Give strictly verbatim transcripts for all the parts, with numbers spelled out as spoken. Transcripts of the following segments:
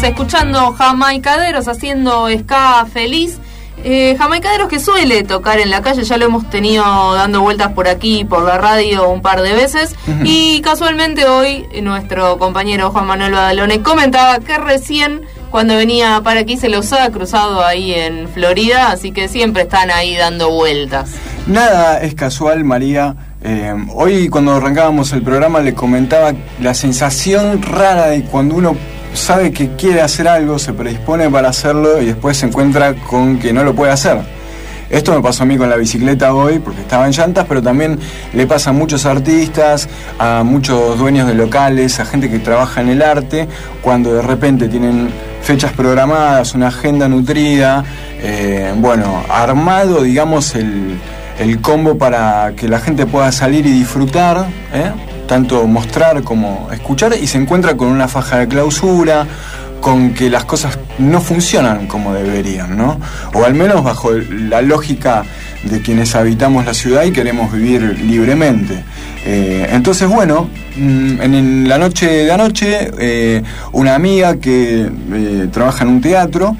escuchando Jamaicaderos haciendo ska feliz. Eh, Jamaicaderos que suele tocar en la calle, ya lo hemos tenido dando vueltas por aquí, por la radio un par de veces. Uh-huh. Y casualmente hoy nuestro compañero Juan Manuel Badalone comentaba que recién cuando venía para aquí se los ha cruzado ahí en Florida, así que siempre están ahí dando vueltas. Nada es casual, María. Eh, hoy cuando arrancábamos el programa le comentaba la sensación rara de cuando uno sabe que quiere hacer algo, se predispone para hacerlo y después se encuentra con que no lo puede hacer. Esto me pasó a mí con la bicicleta hoy porque estaba en llantas, pero también le pasa a muchos artistas, a muchos dueños de locales, a gente que trabaja en el arte, cuando de repente tienen fechas programadas, una agenda nutrida, eh, bueno, armado, digamos, el, el combo para que la gente pueda salir y disfrutar, ¿eh? Tanto mostrar como escuchar, y se encuentra con una faja de clausura, con que las cosas no funcionan como deberían, ¿no? O al menos bajo la lógica de quienes habitamos la ciudad y queremos vivir libremente. Eh, entonces, bueno, en la noche de anoche, eh, una amiga que eh, trabaja en un teatro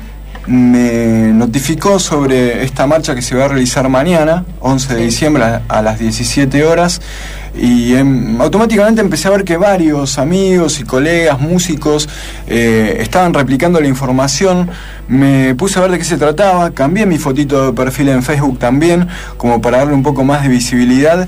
me notificó sobre esta marcha que se va a realizar mañana, once de diciembre, a, a las diecisiete horas, y em, automáticamente empecé a ver que varios amigos y colegas, músicos, eh, estaban replicando la información. Me puse a ver de qué se trataba, cambié mi fotito de perfil en Facebook también, como para darle un poco más de visibilidad.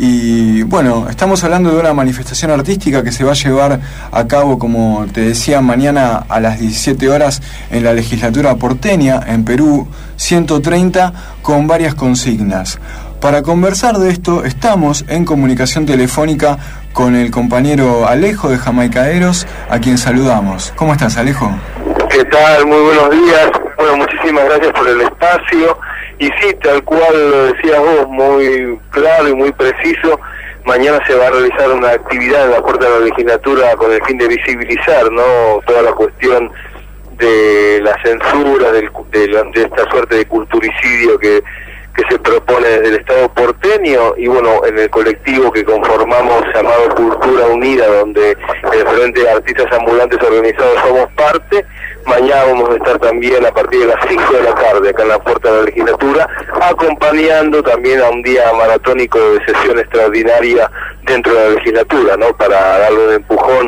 Y bueno, estamos hablando de una manifestación artística que se va a llevar a cabo, como te decía, mañana a las diecisiete horas en la legislatura porteña, en Perú ciento treinta, con varias consignas. Para conversar de esto, estamos en comunicación telefónica con el compañero Alejo de Jamaicaderos, a quien saludamos. ¿Cómo estás, Alejo? ¿Qué tal? Muy buenos días. Bueno, muchísimas gracias por el espacio. Y sí, tal cual lo decías vos, muy claro y muy preciso, mañana se va a realizar una actividad en la puerta de la legislatura con el fin de visibilizar, ¿no?, toda la cuestión de la censura, del, de, la, de esta suerte de culturicidio que que se propone desde el Estado porteño, y bueno, en el colectivo que conformamos llamado Cultura Unida, donde el Frente de Artistas Ambulantes Organizados somos parte. Mañana vamos a estar también a partir de las cinco de la tarde acá en la puerta de la legislatura, acompañando también a un día maratónico de sesión extraordinaria dentro de la legislatura, ¿no?, para darle un empujón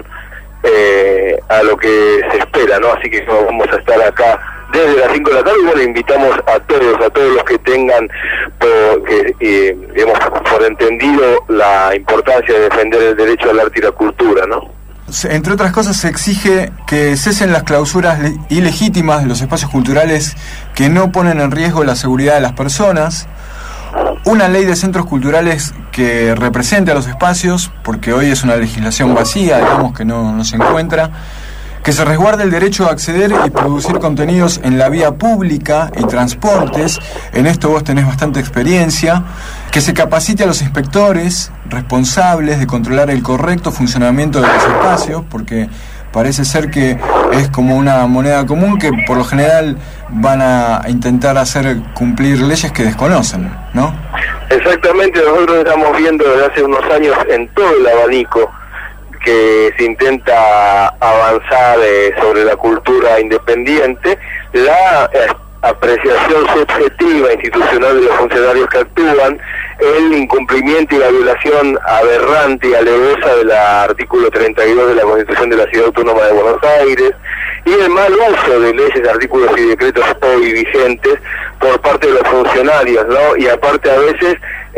eh, a lo que se espera, ¿no? Así que vamos a estar acá desde las cinco de la tarde, y bueno, invitamos a todos, a todos los que tengan, por, que eh, hemos por entendido la importancia de defender el derecho al arte y la cultura, ¿no? Entre otras cosas, se exige que cesen las clausuras ilegítimas de los espacios culturales que no ponen en riesgo la seguridad de las personas, una ley de centros culturales que represente a los espacios, porque hoy es una legislación vacía, digamos, que no, no se encuentra, que se resguarde el derecho a acceder y producir contenidos en la vía pública y transportes, en esto vos tenés bastante experiencia, que se capacite a los inspectores responsables de controlar el correcto funcionamiento de los espacios, porque parece ser que es como una moneda común que por lo general van a intentar hacer cumplir leyes que desconocen, ¿no? Exactamente, nosotros estamos viendo desde hace unos años en todo el abanico que se intenta avanzar eh, sobre la cultura independiente, la eh, apreciación subjetiva institucional de los funcionarios que actúan, el incumplimiento y la violación aberrante y alevosa del artículo treinta y dos de la Constitución de la Ciudad Autónoma de Buenos Aires, y el mal uso de leyes, artículos y decretos hoy vigentes por parte de los funcionarios, ¿no? Y aparte a veces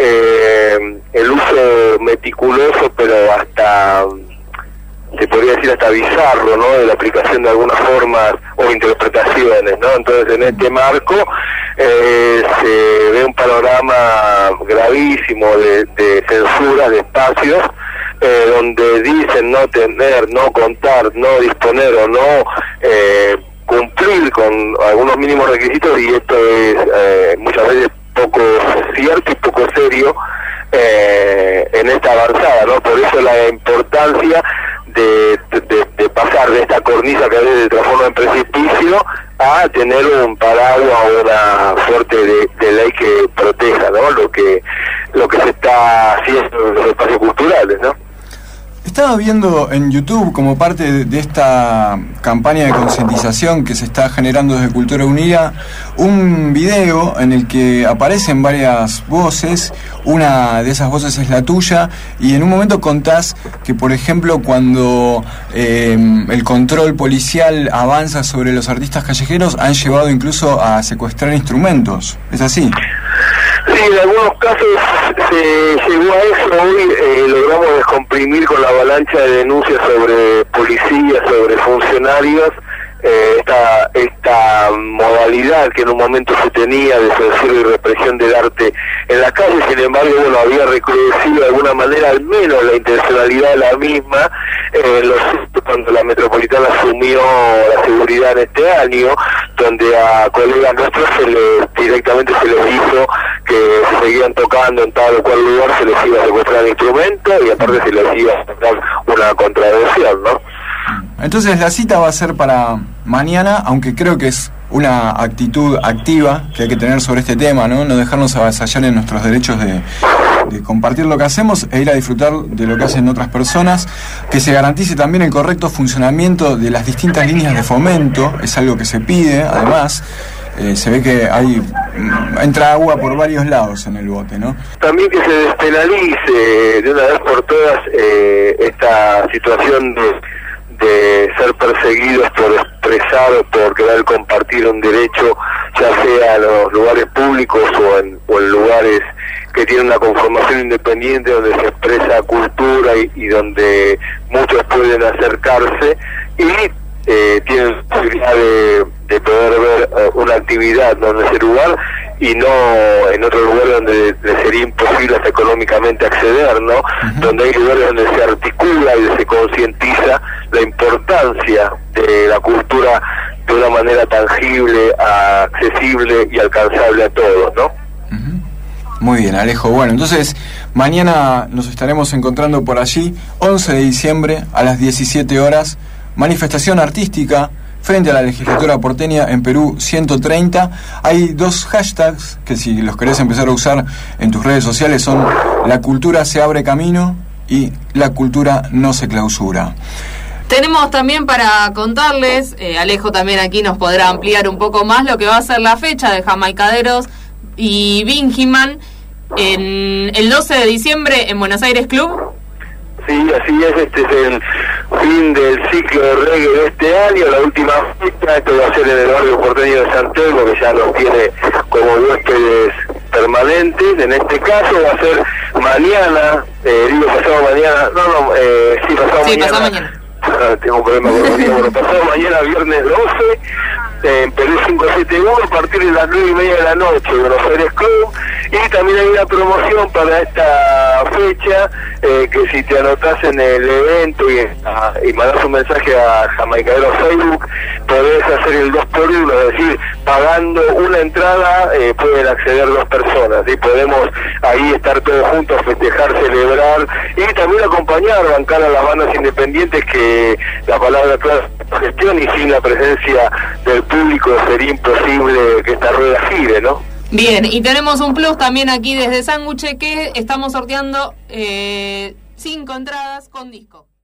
eh, el uso meticuloso, pero hasta, se podría decir hasta bizarro, ¿no?, de la aplicación de algunas formas o interpretaciones, ¿no? Entonces, en este marco eh, se ve un panorama gravísimo de, de censura de espacios, eh, donde dicen no tener, no contar, no disponer o no eh, cumplir con algunos mínimos requisitos, y esto es eh, muchas veces poco cierto y poco serio eh, en esta avanzada, ¿no? Por eso la importancia de, de, de pasar de esta cornisa que a veces se transforma en precipicio a tener un paraguas o una suerte de, de ley que proteja, ¿no?, lo que lo que se está haciendo en los espacios culturales, ¿no? Estaba viendo en YouTube, como parte de esta campaña de concientización que se está generando desde Cultura Unida, un video en el que aparecen varias voces. Una de esas voces es la tuya, y en un momento contás que, por ejemplo, cuando eh, el control policial avanza sobre los artistas callejeros, han llevado incluso a secuestrar instrumentos. ¿Es así? Sí, en algunos casos se llegó a eso. Hoy eh, logramos descomprimir con la avalancha de denuncias sobre policías, sobre funcionarios, eh, esta esta modalidad que en un momento se tenía de censura y represión del arte en la calle. Sin embargo, bueno, había recrudecido de alguna manera al menos la intencionalidad de la misma eh, los, cuando la Metropolitana asumió la seguridad en este año, donde a colegas nuestros se les, directamente se les hizo que se seguían tocando en tal o cual lugar, se les iba a secuestrar instrumentos y aparte se les iba a dar una contravención, ¿no? Entonces la cita va a ser para mañana, aunque creo que es una actitud activa que hay que tener sobre este tema, ¿no? No dejarnos avasallar en nuestros derechos de, de compartir lo que hacemos e ir a disfrutar de lo que hacen otras personas, que se garantice también el correcto funcionamiento de las distintas líneas de fomento, es algo que se pide, además. Eh, se ve que hay entra agua por varios lados en el bote, ¿no? También que se despenalice de una vez por todas eh, esta situación de, de ser perseguidos por expresar o por querer compartir un derecho, ya sea en los lugares públicos o en, o en lugares que tienen una conformación independiente donde se expresa cultura y, y donde muchos pueden acercarse y eh, tienen posibilidad de, de poder ver uh, una actividad, ¿no?, en ese lugar y no en otro lugar donde les sería imposible hasta económicamente acceder, ¿no? Uh-huh. Donde hay lugares donde se articula y se concientiza la importancia de la cultura de una manera tangible, accesible y alcanzable a todos, ¿no? Uh-huh. Muy bien, Alejo. Bueno, entonces mañana nos estaremos encontrando por allí, once de diciembre a las diecisiete horas, manifestación artística frente a la legislatura porteña en Perú ciento treinta. Hay dos hashtags que, si los querés empezar a usar en tus redes sociales, son la cultura se abre camino y la cultura no se clausura. Tenemos también para contarles, eh, Alejo también aquí nos podrá ampliar un poco más lo que va a ser la fecha de Jamaicaderos y Bingiman en el doce de diciembre en Buenos Aires Club. Sí, así es, este es el fin del ciclo de reggae de este año, la última fecha. Esto va a ser en el barrio porteño de San Telmo, que ya nos tiene como huéspedes permanentes. En este caso va a ser mañana, eh, digo pasado mañana, no, no, eh, sí, pasado sí, mañana. Pasado mañana. Tengo un problema con el día, bueno, pasado mañana, viernes doce, eh, en Perú quinientos setenta y uno, a partir de las nueve y media de la noche, Buenos Aires Club. Y también hay una promoción para esta fecha, eh, que si te anotás en el evento y, a, y mandás un mensaje a Jamaicaderos Facebook, podés hacer el dos por uno, es decir, pagando una entrada eh, pueden acceder dos personas, y podemos ahí estar todos juntos, festejar, celebrar y también acompañar, bancar a las bandas independientes, que la palabra clave es gestión, y sin la presencia del público sería imposible que esta rueda gire, ¿no? Bien, y tenemos un plus también aquí desde Sándwich, que estamos sorteando eh, cinco entradas con disco.